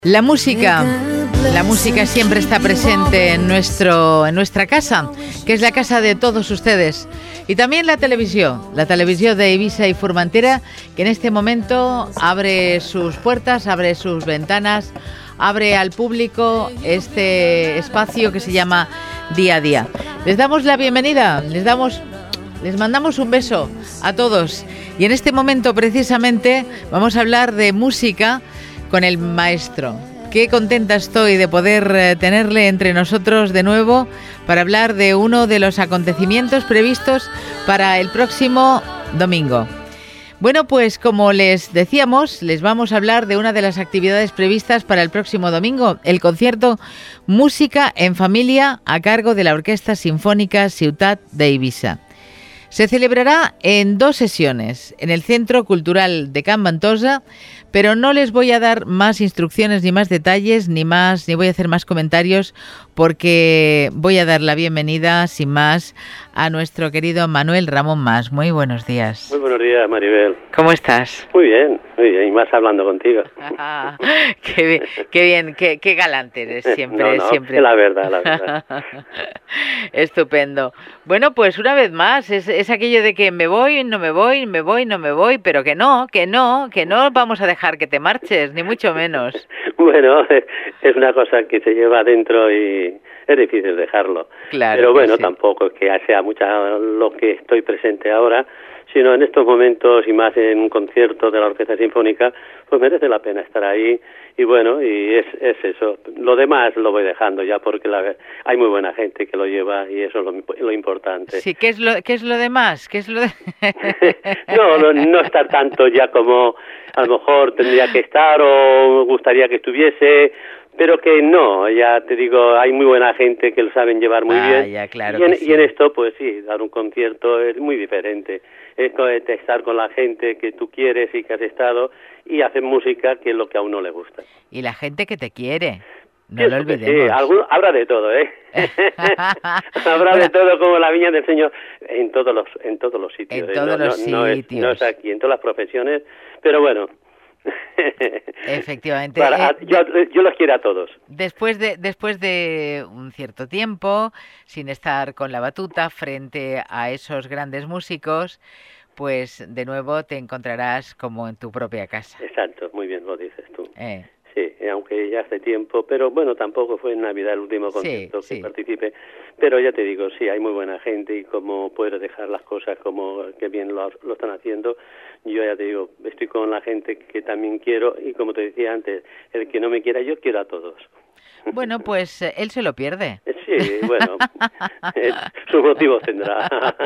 La música siempre está presente en nuestra casa, que es la casa de todos ustedes. Y también la televisión de Eivissa y Formentera, que en este momento abre sus puertas, abre sus ventanas, abre al público este espacio que se llama Día a Día. Les damos la bienvenida, les mandamos un beso a todos. Y en este momento precisamente vamos a hablar de música con el maestro. Qué contenta estoy de poder tenerle entre nosotros de nuevo para hablar de uno de los acontecimientos previstos para el próximo domingo. Bueno, pues como les decíamos, les vamos a hablar de una de las actividades previstas para el próximo domingo, el concierto Música en Familia a cargo de la Orquesta Sinfónica Ciutat d'Eivissa. Se celebrará en 2 sesiones en el Centro Cultural de Can Ventosa, pero no les voy a dar más instrucciones ni más detalles ni voy a hacer más comentarios porque voy a dar la bienvenida sin más a nuestro querido Manuel Ramón Mas. Muy buenos días. Muy buenos días, Maribel. ¿Cómo estás? Muy bien, y más hablando contigo. Qué bien, qué galante eres siempre, no, siempre. La verdad. Estupendo. Bueno, pues una vez más, es aquello de que me voy, no me voy, pero que no vamos a dejar que te marches, ni mucho menos. Bueno, es una cosa que se lleva adentro y es difícil dejarlo. Claro. Pero bueno, sí. Tampoco es que sea mucha lo que estoy presente ahora, sino en estos momentos y más en un concierto de la Orquesta Sinfónica, pues merece la pena estar ahí. Y bueno, y es eso. Lo demás lo voy dejando ya porque hay muy buena gente que lo lleva y eso es lo importante. Sí, ¿qué es lo demás? ¿Qué es lo de... No estar tanto ya como a lo mejor tendría que estar o me gustaría que estuviese, pero que no, ya te digo, hay muy buena gente que lo saben llevar muy bien. Ya, claro y en esto, pues sí, dar un concierto es muy diferente. Es estar con la gente que tú quieres y que has estado y hacer música que es lo que a uno le gusta. Y la gente que te quiere. No Sí, lo olvidemos. Sí, habrá de todo, ¿eh? Habrá de todo como la viña del Señor en todos los sitios. En todos los sitios. No es aquí, en todas las profesiones, pero bueno. Efectivamente. Yo los quiero a todos. Después de un cierto tiempo, sin estar con la batuta frente a esos grandes músicos, pues de nuevo te encontrarás como en tu propia casa. Exacto, muy bien lo dices tú. Sí, aunque ya hace tiempo, pero bueno, tampoco fue en Navidad el último concierto que participé, pero ya te digo, sí, hay muy buena gente y como puedo dejar las cosas como que bien lo están haciendo, yo ya te digo, estoy con la gente que también quiero y como te decía antes, el que no me quiera yo quiero a todos. Bueno, pues él se lo pierde. Sí, bueno, sus motivos tendrá.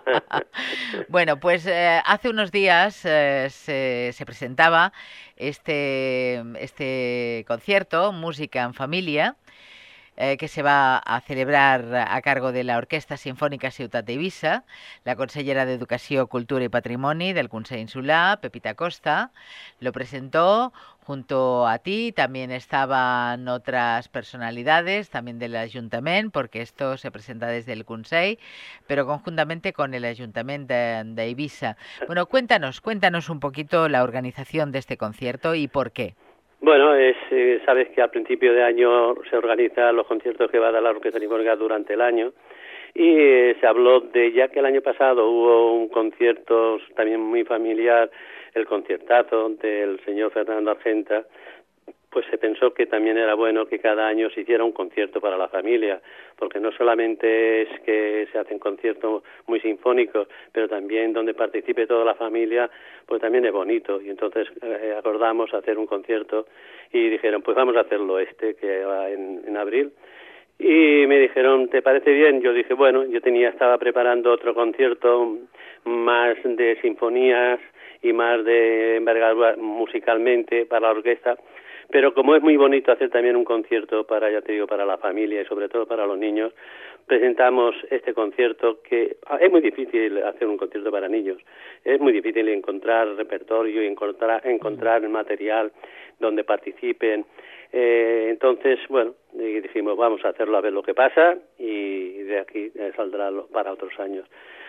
Bueno, pues hace unos días se presentaba este concierto, Música en Familia, que se va a celebrar a cargo de la Orquesta Sinfònica Ciutat d'Eivissa, la consellera d'Educació, Cultura y Patrimoni del Consell Insular, Pepita Costa, lo presentó junto a ti. También estaban otras personalidades, también del Ayuntament, porque esto se presenta desde el Consell, pero conjuntamente con el Ayuntament d'Eivissa. Bueno, cuéntanos un poquito la organización de este concierto y por qué. Bueno, sabes que a principio de año se organizan los conciertos que va a dar la Orquesta Sinfónica durante el año y se habló de, ya que el año pasado hubo un concierto también muy familiar, el conciertazo del señor Fernando Argenta, pues se pensó que también era bueno que cada año se hiciera un concierto para la familia, porque no solamente es que se hacen conciertos muy sinfónicos, pero también donde participe toda la familia, pues también es bonito. Y entonces acordamos hacer un concierto y dijeron, pues vamos a hacerlo que va en abril. Y me dijeron, ¿te parece bien? Yo dije, bueno, estaba preparando otro concierto más de sinfonías y más de envergadura musicalmente para la orquesta. Pero como es muy bonito hacer también un concierto para la familia y sobre todo para los niños, presentamos este concierto que es muy difícil hacer un concierto para niños. Es muy difícil encontrar repertorio y encontrar el material donde participen. Entonces, bueno, dijimos, vamos a hacerlo a ver lo que pasa y de aquí saldrá para otros años.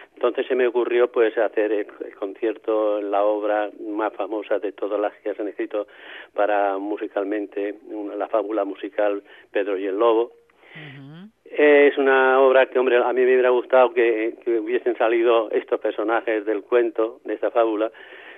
Entonces se me ocurrió pues hacer el concierto, la obra más famosa de todas las que se han escrito para musicalmente, la fábula musical Pedro y el Lobo. Uh-huh. Es una obra que, hombre, a mí me hubiera gustado que hubiesen salido estos personajes del cuento, de esta fábula,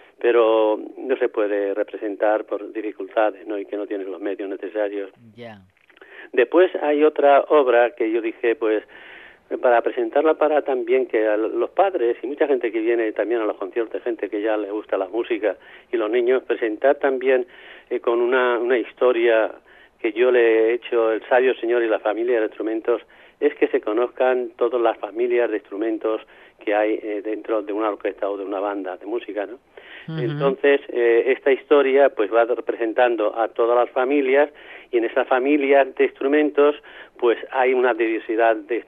pero no se puede representar por dificultades, ¿no? Y que no tienen los medios necesarios. Yeah. Después hay otra obra que yo dije, pues, para presentarla para también que a los padres y mucha gente que viene también a los conciertos, gente que ya le gusta la música y los niños, presentar también con una historia que yo le he hecho, El sabio señor y la familia de instrumentos, es que se conozcan todas las familias de instrumentos que hay dentro de una orquesta o de una banda de música, ¿no? Uh-huh. Entonces, esta historia pues va representando a todas las familias, y en esas familias de instrumentos pues hay una diversidad de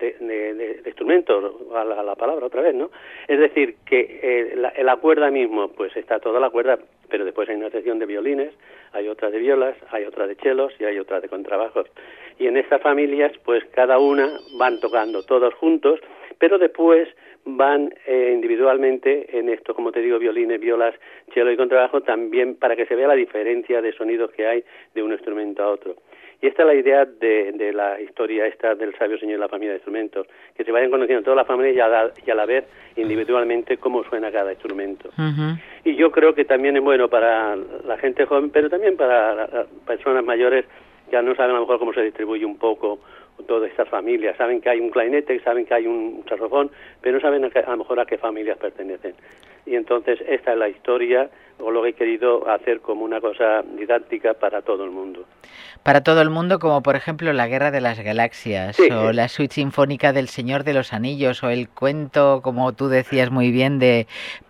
instrumentos, a la palabra otra vez, ¿no? Es decir, que la cuerda mismo, pues está toda la cuerda, pero después hay una sección de violines, hay otra de violas, hay otra de chelos y hay otra de contrabajos. Y en estas familias, pues cada una van tocando todos juntos, pero después van individualmente en esto, como te digo, violines, violas, cello y contrabajo, también para que se vea la diferencia de sonidos que hay de un instrumento a otro. Y esta es la idea de la historia esta del sabio señor y la familia de instrumentos, que se vayan conociendo todas las familias y a la vez individualmente cómo suena cada instrumento. Uh-huh. Y yo creo que también es bueno para la gente joven, pero también para las personas mayores que no saben a lo mejor cómo se distribuye un poco todas estas familias. Saben que hay un clarinete, saben que hay un saxofón, pero no saben a lo mejor a qué familias pertenecen. Y entonces esta es la historia, o lo que he querido hacer como una cosa didáctica para todo el mundo. Para todo el mundo, como por ejemplo La Guerra de las Galaxias, sí, o la suite sinfónica del Señor de los Anillos, o el cuento, como tú decías muy bien, de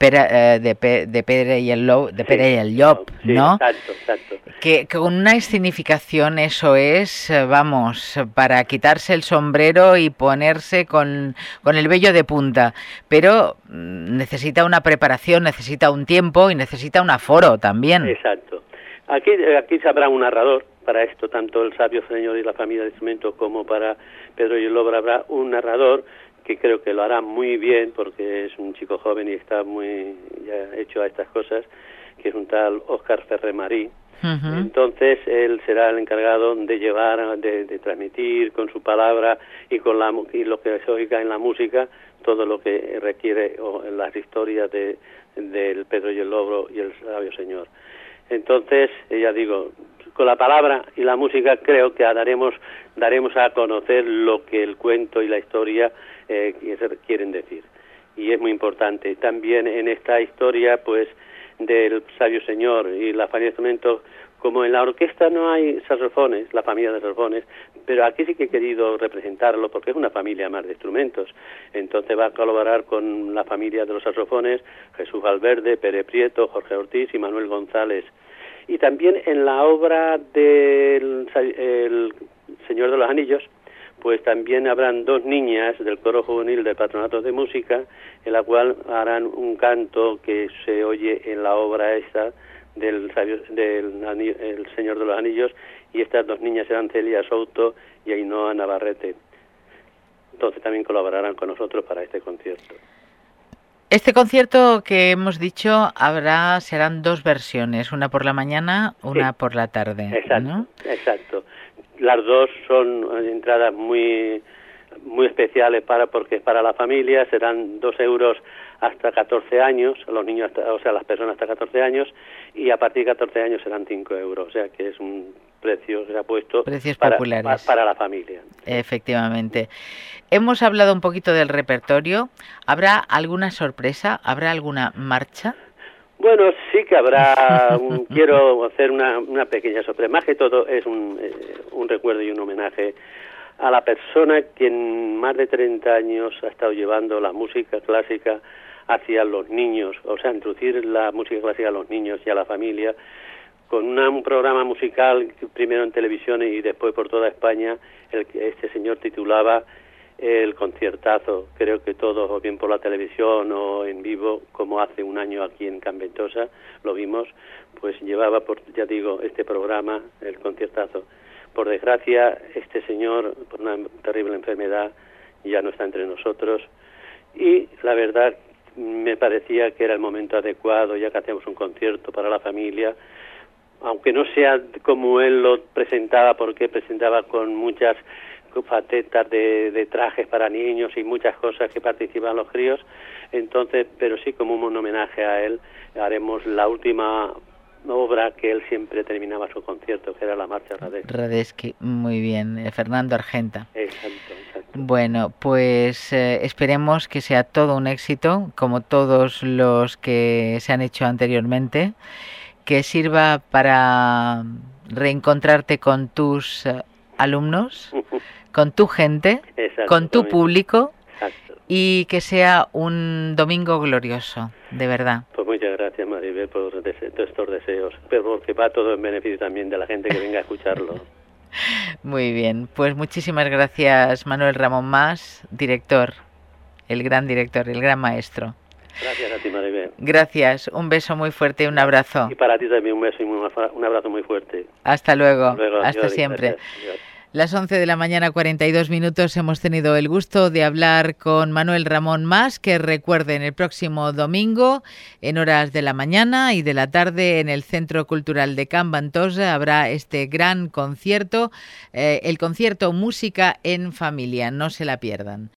Pere y el Llop, ¿no? Exacto. Que con una escenificación eso es, vamos, para quitarse el sombrero y ponerse con el vello de punta, pero necesita una preparación, necesita un tiempo y necesita un aforo también. Exacto. Aquí se habrá un narrador para esto, tanto el sabio señor y la familia de instrumentos como para Pedro y el Lobo habrá un narrador que creo que lo hará muy bien porque es un chico joven y está muy ya hecho a estas cosas, que es un tal Óscar Ferrer-Marí. Uh-huh. Entonces él será el encargado de llevar, de transmitir con su palabra y con y lo que se oiga en la música, todo lo que requiere las historias del Pedro y el Lobo y el sabio señor. Entonces, ya digo, con la palabra y la música creo que daremos a conocer lo que el cuento y la historia quieren decir. Y es muy importante. También en esta historia, pues, del sabio señor y la familia de instrumentos, como en la orquesta no hay saxofones, la familia de saxofones, pero aquí sí que he querido representarlo porque es una familia más de instrumentos. Entonces va a colaborar con la familia de los saxofones Jesús Valverde, Pere Prieto, Jorge Ortiz y Manuel González. Y también en la obra del El Señor de los Anillos, pues también habrán dos niñas del coro juvenil del Patronato de Música, en la cual harán un canto que se oye en la obra esta del El Señor de los Anillos, y estas dos niñas serán Celia Souto y Ainhoa Navarrete. Entonces también colaborarán con nosotros para este concierto. Este concierto que hemos dicho serán dos versiones, una por la mañana, una por la tarde. Exacto, ¿no? Exacto. Las dos son entradas muy especiales porque para la familia serán 2 euros hasta 14 años, los niños, las personas hasta 14 años, y a partir de 14 años serán 5 euros, o sea que es un precio que se ha puesto populares para la familia. Efectivamente. Hemos hablado un poquito del repertorio. ¿Habrá alguna sorpresa? ¿Habrá alguna marcha? Bueno, sí que habrá. Quiero hacer una pequeña sorpresa. Más que todo es un recuerdo y un homenaje a la persona que en más de 30 años ha estado llevando la música clásica hacia los niños, o sea, introducir la música clásica a los niños y a la familia, con un programa musical, primero en televisión y después por toda España, el que este señor titulaba El Conciertazo. Creo que todos, o bien por la televisión o en vivo, como hace un año aquí en Can Ventosa, lo vimos, pues llevaba, ya digo, este programa, El Conciertazo. Por desgracia, este señor, por una terrible enfermedad, ya no está entre nosotros, y la verdad me parecía que era el momento adecuado, ya que hacemos un concierto para la familia, aunque no sea como él lo presentaba, porque presentaba con muchas facetas de trajes para niños y muchas cosas que participan los críos, entonces, pero sí como un homenaje a él, haremos la última obra que él siempre terminaba su concierto, que era la Marcha Radetzky. Muy bien, Fernando Argenta. Exacto. Bueno, pues esperemos que sea todo un éxito, como todos los que se han hecho anteriormente, que sirva para reencontrarte con tus alumnos, con tu gente, con tu público. Exacto. Y que sea un domingo glorioso, de verdad. Pues muchas gracias, Maribel, por todos estos deseos, pero porque va todo en beneficio también de la gente que venga a escucharlo. Muy bien, pues muchísimas gracias, Manuel Ramón Mas, director, el gran maestro. Gracias a ti, Maribel. Gracias, un beso muy fuerte y un abrazo. Y para ti también un beso y un abrazo muy fuerte. Hasta luego, hasta adiós, siempre. Adiós. Las 11 de la mañana, 42 minutos, hemos tenido el gusto de hablar con Manuel Ramón Mas, que recuerden el próximo domingo, en horas de la mañana y de la tarde, en el Centro Cultural de Can Ventosa, habrá este gran concierto, el concierto Música en Familia, no se la pierdan.